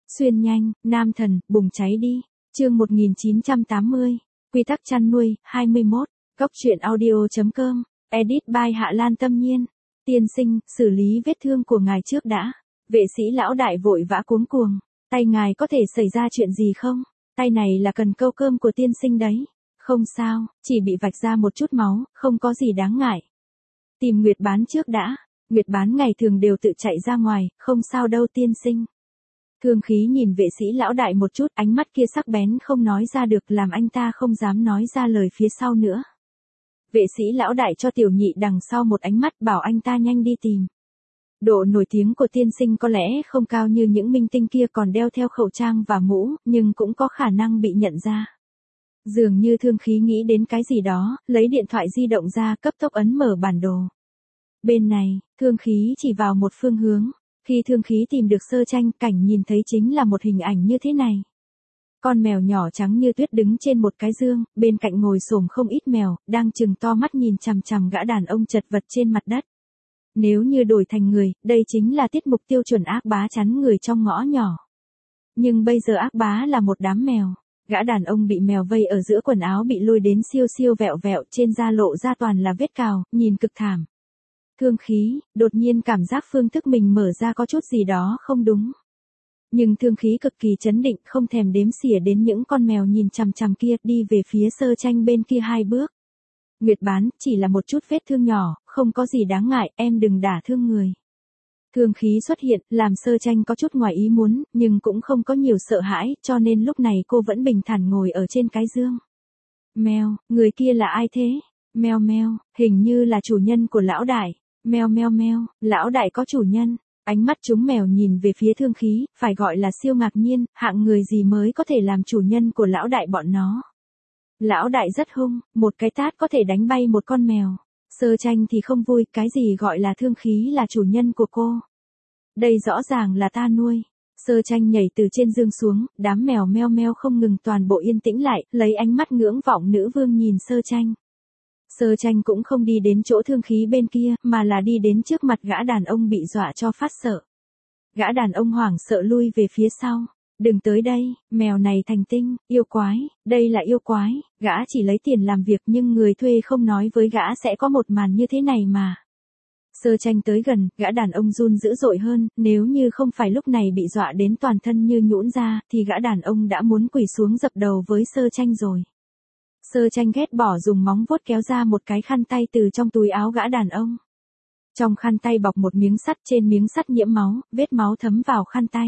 Xuyên nhanh, nam thần, bùng cháy đi. Chương 1980. Quy tắc chăn nuôi, 21. Góc truyện audio.com. Edit by Hạ Lan Tâm Nhiên. Tiên sinh, xử lý vết thương của ngài trước đã. Vệ sĩ lão đại vội vã cuống cuồng. Tay ngài có thể xảy ra chuyện gì không? Tay này là cần câu cơm của tiên sinh đấy. Không sao, chỉ bị vạch ra một chút máu, không có gì đáng ngại. Tìm Nguyệt Bán trước đã. Nguyệt Bán ngày thường đều tự chạy ra ngoài, không sao đâu tiên sinh. Thương khí nhìn vệ sĩ lão đại một chút, ánh mắt kia sắc bén không nói ra được, làm anh ta không dám nói ra lời phía sau nữa. Vệ sĩ lão đại cho tiểu nhị đằng sau một ánh mắt, bảo anh ta nhanh đi tìm. Độ nổi tiếng của tiên sinh có lẽ không cao như những minh tinh kia còn đeo theo khẩu trang và mũ, nhưng cũng có khả năng bị nhận ra. Dường như thương khí nghĩ đến cái gì đó, lấy điện thoại di động ra, cấp tốc ấn mở bản đồ. Bên này, thương khí chỉ vào một phương hướng. Khi thương khí tìm được sơ tranh, cảnh nhìn thấy chính là một hình ảnh như thế này. Con mèo nhỏ trắng như tuyết đứng trên một cái giường, bên cạnh ngồi xổm không ít mèo, đang trừng to mắt nhìn chằm chằm gã đàn ông chật vật trên mặt đất. Nếu như đổi thành người, đây chính là tiết mục tiêu chuẩn ác bá chắn người trong ngõ nhỏ. Nhưng bây giờ ác bá là một đám mèo. Gã đàn ông bị mèo vây ở giữa, quần áo bị lôi đến siêu siêu vẹo vẹo, trên da lộ ra toàn là vết cào, nhìn cực thảm. Thương khí, đột nhiên cảm giác phương thức mình mở ra có chút gì đó không đúng. Nhưng thương khí cực kỳ trấn định, không thèm đếm xỉa đến những con mèo nhìn chằm chằm kia, đi về phía sơ tranh bên kia 2 bước. Nguyệt Bán, chỉ là một chút vết thương nhỏ, không có gì đáng ngại, em đừng đả thương người. Thương khí xuất hiện, làm sơ tranh có chút ngoài ý muốn, nhưng cũng không có nhiều sợ hãi, cho nên lúc này cô vẫn bình thản ngồi ở trên cái giường. Mèo, người kia là ai thế? Mèo mèo, hình như là chủ nhân của lão đại. Mèo mèo mèo, lão đại có chủ nhân. Ánh mắt chúng mèo nhìn về phía thương khí, phải gọi là siêu ngạc nhiên, hạng người gì mới có thể làm chủ nhân của lão đại bọn nó. Lão đại rất hung, một cái tát có thể đánh bay một con mèo. Sơ tranh thì không vui, cái gì gọi là thương khí là chủ nhân của cô. Đây rõ ràng là ta nuôi. Sơ tranh nhảy từ trên giường xuống, đám mèo meo meo không ngừng, toàn bộ yên tĩnh lại, lấy ánh mắt ngưỡng vọng nữ vương nhìn sơ tranh. Sơ tranh cũng không đi đến chỗ thương khí bên kia, mà là đi đến trước mặt gã đàn ông bị dọa cho phát sợ. Gã đàn ông hoảng sợ lui về phía sau. Đừng tới đây, mèo này thành tinh, yêu quái, đây là yêu quái, gã chỉ lấy tiền làm việc nhưng người thuê không nói với gã sẽ có một màn như thế này mà. Sơ tranh tới gần, gã đàn ông run dữ dội hơn, nếu như không phải lúc này bị dọa đến toàn thân như nhũn ra, thì gã đàn ông đã muốn quỳ xuống dập đầu với sơ tranh rồi. Sơ tranh ghét bỏ dùng móng vuốt kéo ra một cái khăn tay từ trong túi áo gã đàn ông. Trong khăn tay bọc một miếng sắt, trên miếng sắt nhiễm máu, vết máu thấm vào khăn tay.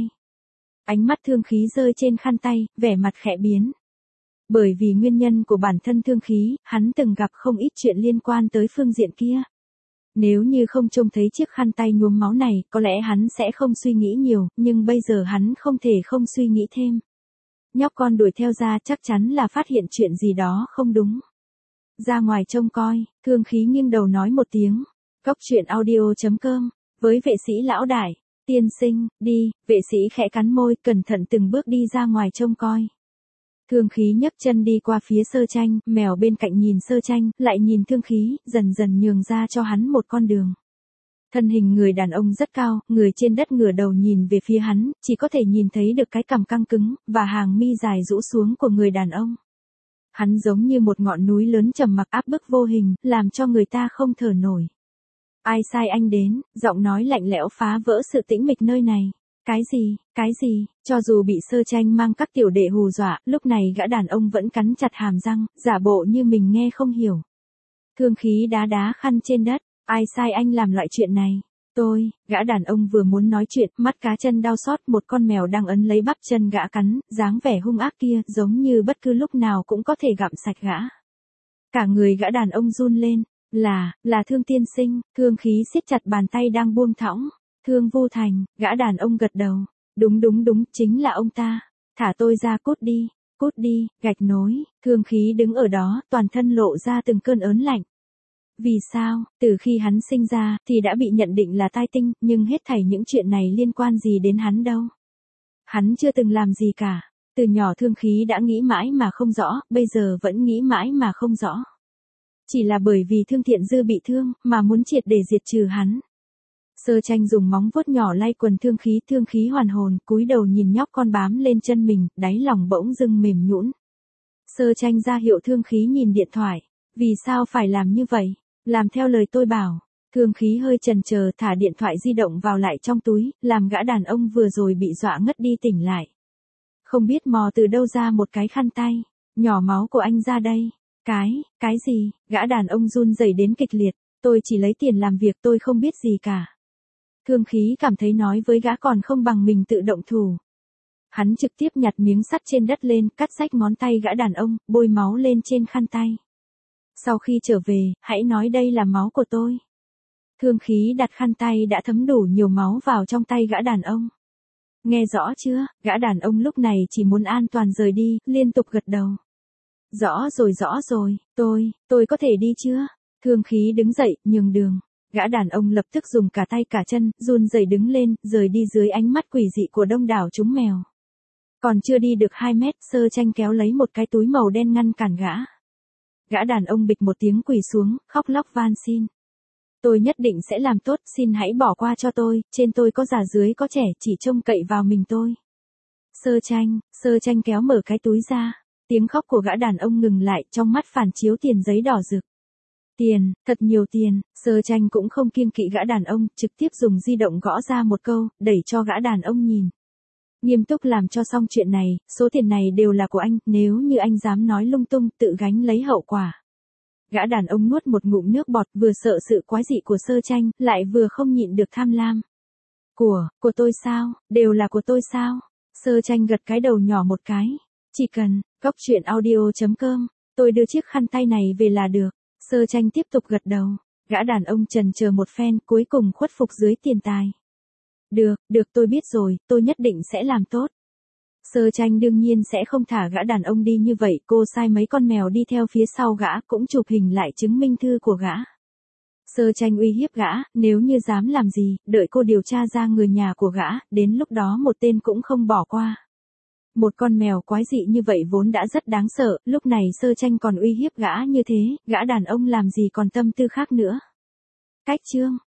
Ánh mắt thương khí rơi trên khăn tay, vẻ mặt khẽ biến. Bởi vì nguyên nhân của bản thân thương khí, hắn từng gặp không ít chuyện liên quan tới phương diện kia. Nếu như không trông thấy chiếc khăn tay nhuốm máu này, có lẽ hắn sẽ không suy nghĩ nhiều, nhưng bây giờ hắn không thể không suy nghĩ thêm. Nhóc con đuổi theo ra chắc chắn là phát hiện chuyện gì đó không đúng. Ra ngoài trông coi, thương khí nghiêng đầu nói một tiếng. Góc truyện audio.com, với vệ sĩ lão đại. Tiên sinh, đi, vệ sĩ khẽ cắn môi, cẩn thận từng bước đi ra ngoài trông coi. Thương khí nhấc chân đi qua phía sơ tranh, mèo bên cạnh nhìn sơ tranh, lại nhìn thương khí, dần dần nhường ra cho hắn một con đường. Thân hình người đàn ông rất cao, người trên đất ngửa đầu nhìn về phía hắn, chỉ có thể nhìn thấy được cái cằm căng cứng, và hàng mi dài rũ xuống của người đàn ông. Hắn giống như một ngọn núi lớn trầm mặc áp bức vô hình, làm cho người ta không thở nổi. Ai sai anh đến, giọng nói lạnh lẽo phá vỡ sự tĩnh mịch nơi này. Cái gì, cho dù bị sơ tranh mang các tiểu đệ hù dọa, lúc này gã đàn ông vẫn cắn chặt hàm răng, giả bộ như mình nghe không hiểu. Thương khí đá đá khăn trên đất, ai sai anh làm loại chuyện này? Tôi, gã đàn ông vừa muốn nói chuyện, mắt cá chân đau xót, một con mèo đang ấn lấy bắp chân gã cắn, dáng vẻ hung ác kia, giống như bất cứ lúc nào cũng có thể gặm sạch gã. Cả người gã đàn ông run lên. Là Thương tiên sinh. Thương khí siết chặt bàn tay đang buông thõng. Thương Vô Thành, gã đàn ông gật đầu. Đúng, chính là ông ta. Thả tôi ra, cút đi, gạch nối. Thương khí đứng ở đó, toàn thân lộ ra từng cơn ớn lạnh. Vì sao, từ khi hắn sinh ra, thì đã bị nhận định là tai tinh, nhưng hết thảy những chuyện này liên quan gì đến hắn đâu. Hắn chưa từng làm gì cả. Từ nhỏ thương khí đã nghĩ mãi mà không rõ, bây giờ vẫn nghĩ mãi mà không rõ. Chỉ là bởi vì Thương Thiện Dư bị thương, mà muốn triệt để diệt trừ hắn. Sơ Tranh dùng móng vuốt nhỏ lay quần Thương Khí hoàn hồn, cúi đầu nhìn nhóc con bám lên chân mình, đáy lòng bỗng dưng mềm nhũn. Sơ Tranh ra hiệu Thương Khí nhìn điện thoại. Vì sao phải làm như vậy? Làm theo lời tôi bảo. Thương Khí hơi chần chờ thả điện thoại di động vào lại trong túi, làm gã đàn ông vừa rồi bị dọa ngất đi tỉnh lại. Không biết mò từ đâu ra một cái khăn tay. Nhỏ máu của anh ra đây. Cái gì? Gã đàn ông run rẩy đến kịch liệt. Tôi chỉ lấy tiền làm việc, tôi không biết gì cả. Thương Khí cảm thấy nói với gã còn không bằng mình tự động thủ. Hắn trực tiếp nhặt miếng sắt trên đất lên, cắt rách ngón tay gã đàn ông, bôi máu lên trên khăn tay. Sau khi trở về, hãy nói đây là máu của tôi. Thương Khí đặt khăn tay đã thấm đủ nhiều máu vào trong tay gã đàn ông. Nghe rõ chưa? Gã đàn ông lúc này chỉ muốn an toàn rời đi, liên tục gật đầu. Rõ rồi, tôi có thể đi chưa? Thương Khí đứng dậy, nhường đường. Gã đàn ông lập tức dùng cả tay cả chân, run rẩy đứng lên, rời đi dưới ánh mắt quỷ dị của đông đảo chúng mèo. Còn chưa đi được 2 mét, Sơ Tranh kéo lấy một cái túi màu đen ngăn cản gã. Gã đàn ông bịch một tiếng quỳ xuống, khóc lóc van xin. Tôi nhất định sẽ làm tốt, xin hãy bỏ qua cho tôi, trên tôi có già dưới có trẻ, chỉ trông cậy vào mình tôi. Sơ Tranh kéo mở cái túi ra. Tiếng khóc của gã đàn ông ngừng lại, trong mắt phản chiếu tiền giấy đỏ rực. Tiền, thật nhiều tiền. Sơ Tranh cũng không kiêng kỵ gã đàn ông, trực tiếp dùng di động gõ ra một câu, đẩy cho gã đàn ông nhìn. Nghiêm túc làm cho xong chuyện này, số tiền này đều là của anh, nếu như anh dám nói lung tung, tự gánh lấy hậu quả. Gã đàn ông nuốt một ngụm nước bọt, vừa sợ sự quái dị của Sơ Tranh, lại vừa không nhịn được tham lam. Của tôi sao? Đều là của tôi sao? Sơ Tranh gật cái đầu nhỏ một cái. Chỉ cần, goctruyện.audio.com, tôi đưa chiếc khăn tay này về là được. Sơ Tranh tiếp tục gật đầu. Gã đàn ông chần chờ một phen, cuối cùng khuất phục dưới tiền tài. Được tôi biết rồi, tôi nhất định sẽ làm tốt. Sơ Tranh đương nhiên sẽ không thả gã đàn ông đi như vậy, cô sai mấy con mèo đi theo phía sau gã, cũng chụp hình lại chứng minh thư của gã. Sơ Tranh uy hiếp gã, nếu như dám làm gì, đợi cô điều tra ra người nhà của gã, đến lúc đó một tên cũng không bỏ qua. Một con mèo quái dị như vậy vốn đã rất đáng sợ, lúc này Sơ Tranh còn uy hiếp gã như thế, gã đàn ông làm gì còn tâm tư khác nữa. Cách chương